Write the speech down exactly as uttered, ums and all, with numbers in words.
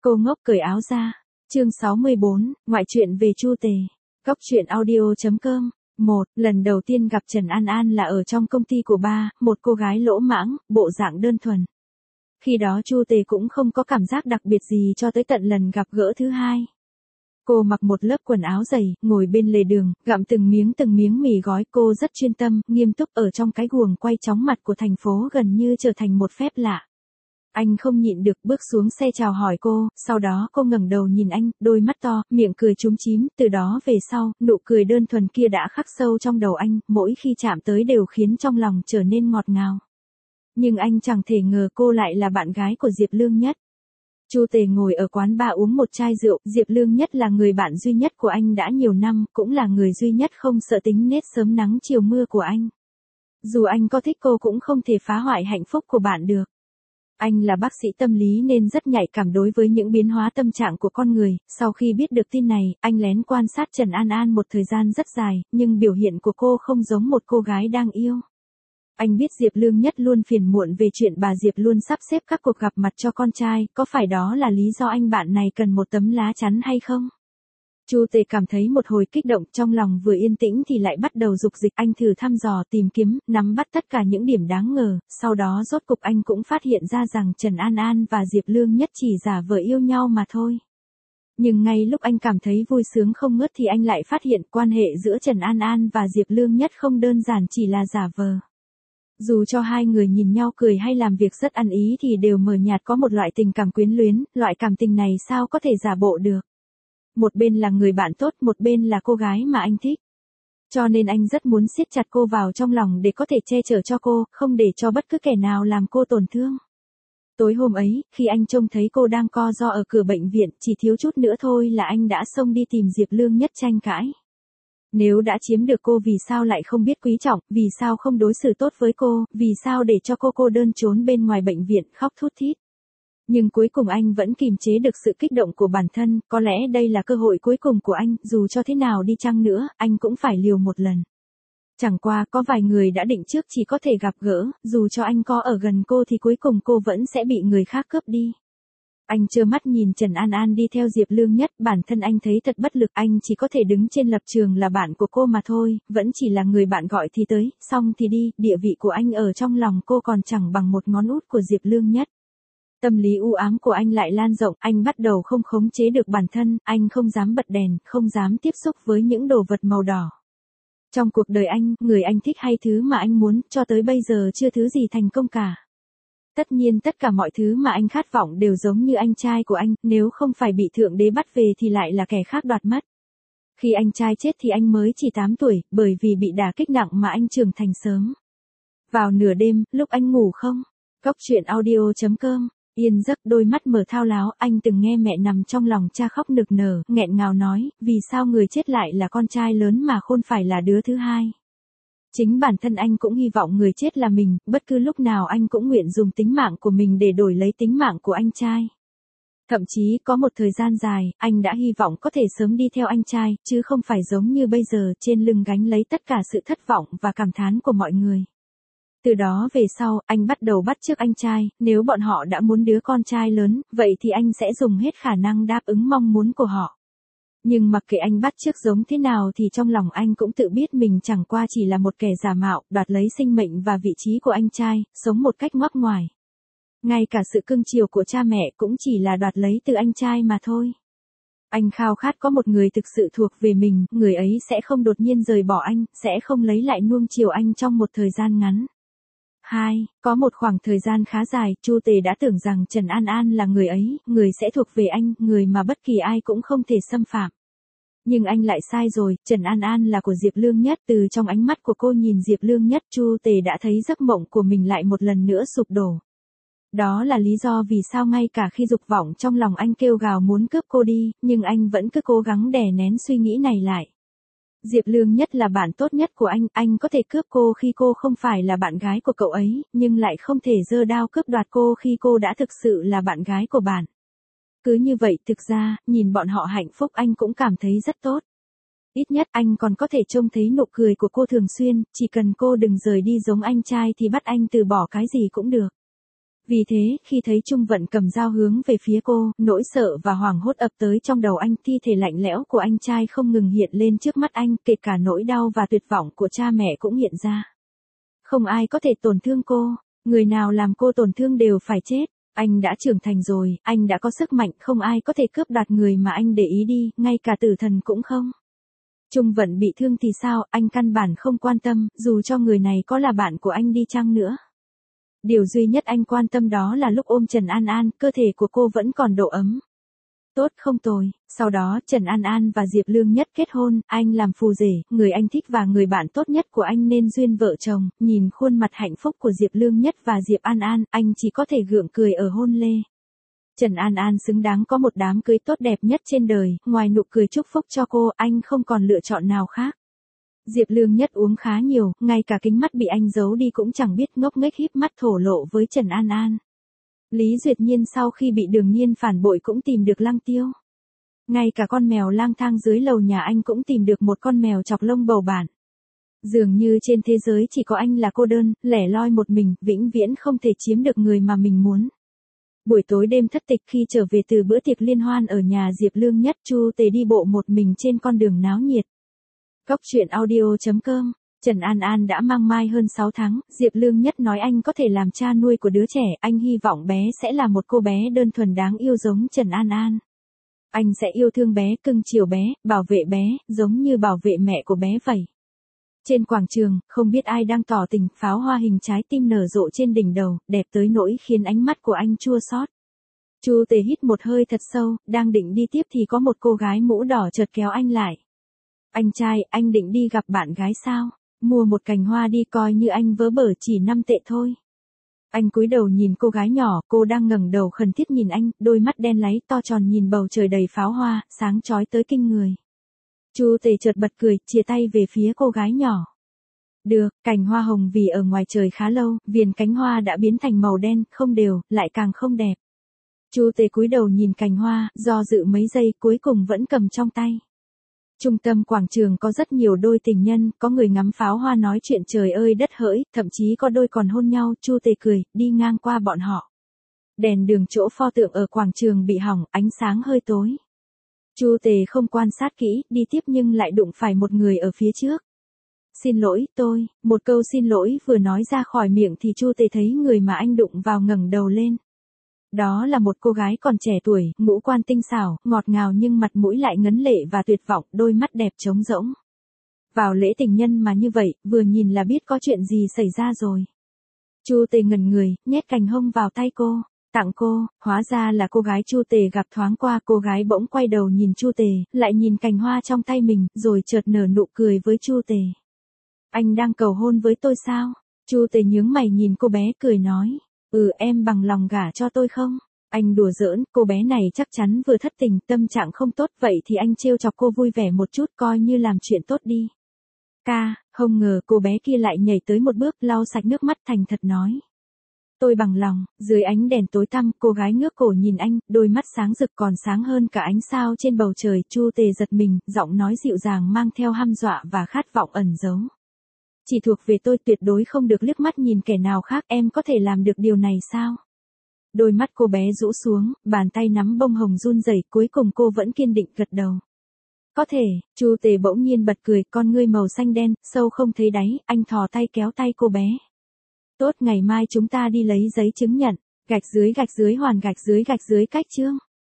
Cô ngốc cởi áo ra. Chương sáu mươi bốn, ngoại truyện về Chu Tề. Góc truyện audio chấm com. một. Lần đầu tiên gặp Trần An An là ở trong công ty của ba, một cô gái lỗ mãng, bộ dạng đơn thuần. Khi đó Chu Tề cũng không có cảm giác đặc biệt gì cho tới tận lần gặp gỡ thứ hai. Cô mặc một lớp quần áo dày, ngồi bên lề đường, gặm từng miếng từng miếng mì gói. Cô rất chuyên tâm, nghiêm túc ở trong cái guồng quay chóng mặt của thành phố gần như trở thành một phép lạ. Anh không nhịn được bước xuống xe chào hỏi cô, sau đó cô ngẩng đầu nhìn anh, đôi mắt to, miệng cười chúm chím, từ đó về sau, nụ cười đơn thuần kia đã khắc sâu trong đầu anh, mỗi khi chạm tới đều khiến trong lòng trở nên ngọt ngào. Nhưng anh chẳng thể ngờ cô lại là bạn gái của Diệp Lương Nhất. Chu Tề ngồi ở quán bar uống một chai rượu, Diệp Lương Nhất là người bạn duy nhất của anh đã nhiều năm, cũng là người duy nhất không sợ tính nết sớm nắng chiều mưa của anh. Dù anh có thích cô cũng không thể phá hoại hạnh phúc của bạn được. Anh là bác sĩ tâm lý nên rất nhạy cảm đối với những biến hóa tâm trạng của con người. Sau khi biết được tin này, anh lén quan sát Trần An An một thời gian rất dài, nhưng biểu hiện của cô không giống một cô gái đang yêu. Anh biết Diệp Lương Nhất luôn phiền muộn về chuyện bà Diệp luôn sắp xếp các cuộc gặp mặt cho con trai, có phải đó là lý do anh bạn này cần một tấm lá chắn hay không? Chu Tề cảm thấy một hồi kích động, trong lòng vừa yên tĩnh thì lại bắt đầu dục dịch. Anh thử thăm dò tìm kiếm, nắm bắt tất cả những điểm đáng ngờ, sau đó rốt cục anh cũng phát hiện ra rằng Trần An An và Diệp Lương Nhất chỉ giả vờ yêu nhau mà thôi. Nhưng ngay lúc anh cảm thấy vui sướng không ngớt thì anh lại phát hiện quan hệ giữa Trần An An và Diệp Lương Nhất không đơn giản chỉ là giả vờ. Dù cho hai người nhìn nhau cười hay làm việc rất ăn ý thì đều mờ nhạt có một loại tình cảm quyến luyến, loại cảm tình này sao có thể giả bộ được. Một bên là người bạn tốt, một bên là cô gái mà anh thích. Cho nên anh rất muốn siết chặt cô vào trong lòng để có thể che chở cho cô, không để cho bất cứ kẻ nào làm cô tổn thương. Tối hôm ấy, khi anh trông thấy cô đang co ro ở cửa bệnh viện, chỉ thiếu chút nữa thôi là anh đã xông đi tìm Diệp Lương Nhất tranh cãi. Nếu đã chiếm được cô vì sao lại không biết quý trọng, vì sao không đối xử tốt với cô, vì sao để cho cô cô đơn trốn bên ngoài bệnh viện khóc thút thít. Nhưng cuối cùng anh vẫn kìm chế được sự kích động của bản thân, có lẽ đây là cơ hội cuối cùng của anh, dù cho thế nào đi chăng nữa, anh cũng phải liều một lần. Chẳng qua có vài người đã định trước chỉ có thể gặp gỡ, dù cho anh có ở gần cô thì cuối cùng cô vẫn sẽ bị người khác cướp đi. Anh trơ mắt nhìn Trần An An đi theo Diệp Lương Nhất, bản thân anh thấy thật bất lực, anh chỉ có thể đứng trên lập trường là bạn của cô mà thôi, vẫn chỉ là người bạn gọi thì tới, xong thì đi, địa vị của anh ở trong lòng cô còn chẳng bằng một ngón út của Diệp Lương Nhất. Tâm lý u ám của anh lại lan rộng, anh bắt đầu không khống chế được bản thân, anh không dám bật đèn, không dám tiếp xúc với những đồ vật màu đỏ. Trong cuộc đời anh, người anh thích hay thứ mà anh muốn, cho tới bây giờ chưa thứ gì thành công cả. Tất nhiên tất cả mọi thứ mà anh khát vọng đều giống như anh trai của anh, nếu không phải bị Thượng Đế bắt về thì lại là kẻ khác đoạt mất. Khi anh trai chết thì anh mới chỉ tám tuổi, bởi vì bị đả kích nặng mà anh trưởng thành sớm. Vào nửa đêm, lúc anh ngủ không? Góc truyện audio chấm com. Yên giấc, đôi mắt mở thao láo, anh từng nghe mẹ nằm trong lòng cha khóc nức nở, nghẹn ngào nói, vì sao người chết lại là con trai lớn mà khôn phải là đứa thứ hai. Chính bản thân anh cũng hy vọng người chết là mình, bất cứ lúc nào anh cũng nguyện dùng tính mạng của mình để đổi lấy tính mạng của anh trai. Thậm chí có một thời gian dài, anh đã hy vọng có thể sớm đi theo anh trai, chứ không phải giống như bây giờ trên lưng gánh lấy tất cả sự thất vọng và cảm thán của mọi người. Từ đó về sau, anh bắt đầu bắt chước anh trai, nếu bọn họ đã muốn đứa con trai lớn, vậy thì anh sẽ dùng hết khả năng đáp ứng mong muốn của họ. Nhưng mặc kệ anh bắt chước giống thế nào thì trong lòng anh cũng tự biết mình chẳng qua chỉ là một kẻ giả mạo, đoạt lấy sinh mệnh và vị trí của anh trai, sống một cách ngoắc ngoài. Ngay cả sự cưng chiều của cha mẹ cũng chỉ là đoạt lấy từ anh trai mà thôi. Anh khao khát có một người thực sự thuộc về mình, người ấy sẽ không đột nhiên rời bỏ anh, sẽ không lấy lại nuông chiều anh trong một thời gian ngắn. hai. Có một khoảng thời gian khá dài, Chu Tề đã tưởng rằng Trần An An là người ấy, người sẽ thuộc về anh, người mà bất kỳ ai cũng không thể xâm phạm. Nhưng anh lại sai rồi, Trần An An là của Diệp Lương Nhất, từ trong ánh mắt của cô nhìn Diệp Lương Nhất, Chu Tề đã thấy giấc mộng của mình lại một lần nữa sụp đổ. Đó là lý do vì sao ngay cả khi dục vọng trong lòng anh kêu gào muốn cướp cô đi, nhưng anh vẫn cứ cố gắng đè nén suy nghĩ này lại. Diệp Lương Nhất là bạn tốt nhất của anh, anh có thể cướp cô khi cô không phải là bạn gái của cậu ấy, nhưng lại không thể giơ đao cướp đoạt cô khi cô đã thực sự là bạn gái của bạn. Cứ như vậy, thực ra, nhìn bọn họ hạnh phúc anh cũng cảm thấy rất tốt. Ít nhất anh còn có thể trông thấy nụ cười của cô thường xuyên, chỉ cần cô đừng rời đi giống anh trai thì bắt anh từ bỏ cái gì cũng được. Vì thế, khi thấy Trung Vận cầm dao hướng về phía cô, nỗi sợ và hoảng hốt ập tới trong đầu anh, thi thể lạnh lẽo của anh trai không ngừng hiện lên trước mắt anh, kể cả nỗi đau và tuyệt vọng của cha mẹ cũng hiện ra. Không ai có thể tổn thương cô, người nào làm cô tổn thương đều phải chết. Anh đã trưởng thành rồi, anh đã có sức mạnh, không ai có thể cướp đoạt người mà anh để ý đi, ngay cả tử thần cũng không. Trung Vận bị thương thì sao, anh căn bản không quan tâm, dù cho người này có là bạn của anh đi chăng nữa. Điều duy nhất anh quan tâm đó là lúc ôm Trần An An, cơ thể của cô vẫn còn độ ấm. Tốt không tồi, sau đó Trần An An và Diệp Lương Nhất kết hôn, anh làm phù rể, người anh thích và người bạn tốt nhất của anh nên duyên vợ chồng, nhìn khuôn mặt hạnh phúc của Diệp Lương Nhất và Diệp An An, anh chỉ có thể gượng cười ở hôn lê. Trần An An xứng đáng có một đám cưới tốt đẹp nhất trên đời, ngoài nụ cười chúc phúc cho cô, anh không còn lựa chọn nào khác. Diệp Lương Nhất uống khá nhiều, ngay cả kính mắt bị anh giấu đi cũng chẳng biết, ngốc nghếch híp mắt thổ lộ với Trần An An. Lý Duyệt Nhiên sau khi bị Đường Nhiên phản bội cũng tìm được Lăng Tiêu. Ngay cả con mèo lang thang dưới lầu nhà anh cũng tìm được một con mèo chọc lông bầu bạn. Dường như trên thế giới chỉ có anh là cô đơn, lẻ loi một mình, vĩnh viễn không thể chiếm được người mà mình muốn. Buổi tối đêm thất tịch khi trở về từ bữa tiệc liên hoan ở nhà Diệp Lương Nhất, Chu Tề đi bộ một mình trên con đường náo nhiệt. Cốc truyện audio chấm com. Trần An An đã mang mai hơn sáu tháng, Diệp Lương Nhất nói anh có thể làm cha nuôi của đứa trẻ, anh hy vọng bé sẽ là một cô bé đơn thuần đáng yêu giống Trần An An. Anh sẽ yêu thương bé, cưng chiều bé, bảo vệ bé, giống như bảo vệ mẹ của bé vậy. Trên quảng trường, không biết ai đang tỏ tình, pháo hoa hình trái tim nở rộ trên đỉnh đầu, đẹp tới nỗi khiến ánh mắt của anh chua xót. Chu Tề hít một hơi thật sâu, đang định đi tiếp thì có một cô gái mũ đỏ chợt kéo anh lại. Anh trai, anh định đi gặp bạn gái sao? Mua một cành hoa đi, coi như anh vớ bở, chỉ năm tệ thôi. Anh cúi đầu nhìn cô gái nhỏ, cô đang ngẩng đầu khẩn thiết nhìn anh, đôi mắt đen láy to tròn nhìn bầu trời đầy pháo hoa, sáng chói tới kinh người. Chu Tề chợt bật cười, chìa tay về phía cô gái nhỏ. Được, cành hoa hồng vì ở ngoài trời khá lâu, viền cánh hoa đã biến thành màu đen, không đều, lại càng không đẹp. Chu Tề cúi đầu nhìn cành hoa, do dự mấy giây, cuối cùng vẫn cầm trong tay. Trung tâm quảng trường có rất nhiều đôi tình nhân, có người ngắm pháo hoa nói chuyện trời ơi đất hỡi, thậm chí có đôi còn hôn nhau. Chu Tề cười, đi ngang qua bọn họ. Đèn đường chỗ pho tượng ở quảng trường bị hỏng, ánh sáng hơi tối. Chu Tề không quan sát kỹ, đi tiếp nhưng lại đụng phải một người ở phía trước. Xin lỗi, tôi, một câu xin lỗi vừa nói ra khỏi miệng thì Chu Tề thấy người mà anh đụng vào ngẩng đầu lên. Đó là một cô gái còn trẻ tuổi, ngũ quan tinh xảo, ngọt ngào nhưng mặt mũi lại ngấn lệ và tuyệt vọng, đôi mắt đẹp trống rỗng. Vào lễ tình nhân mà như vậy, vừa nhìn là biết có chuyện gì xảy ra rồi. Chu Tề ngẩn người, nhét cành hông vào tay cô, tặng cô, hóa ra là cô gái Chu Tề gặp thoáng qua. Cô gái bỗng quay đầu nhìn Chu Tề, lại nhìn cành hoa trong tay mình, rồi chợt nở nụ cười với Chu Tề. Anh đang cầu hôn với tôi sao? Chu Tề nhướng mày nhìn cô bé cười nói. Ừ, em bằng lòng gả cho tôi không? Anh đùa giỡn, cô bé này chắc chắn vừa thất tình, tâm trạng không tốt, vậy thì anh trêu chọc cô vui vẻ một chút, coi như làm chuyện tốt đi. Ca, không ngờ cô bé kia lại nhảy tới một bước, lau sạch nước mắt thành thật nói. Tôi bằng lòng. Dưới ánh đèn tối tăm, cô gái ngước cổ nhìn anh, đôi mắt sáng rực còn sáng hơn cả ánh sao trên bầu trời. Chu Tề giật mình, giọng nói dịu dàng mang theo hăm dọa và khát vọng ẩn giấu. Chỉ thuộc về tôi, tuyệt đối không được liếc mắt nhìn kẻ nào khác, em có thể làm được điều này sao? Đôi mắt cô bé rũ xuống, bàn tay nắm bông hồng run rẩy, cuối cùng cô vẫn kiên định gật đầu. Có thể. Chu Tề bỗng nhiên bật cười, con ngươi màu xanh đen, sâu không thấy đáy, anh thò tay kéo tay cô bé. Tốt, ngày mai chúng ta đi lấy giấy chứng nhận, gạch dưới gạch dưới hoàn gạch dưới gạch dưới cách chương.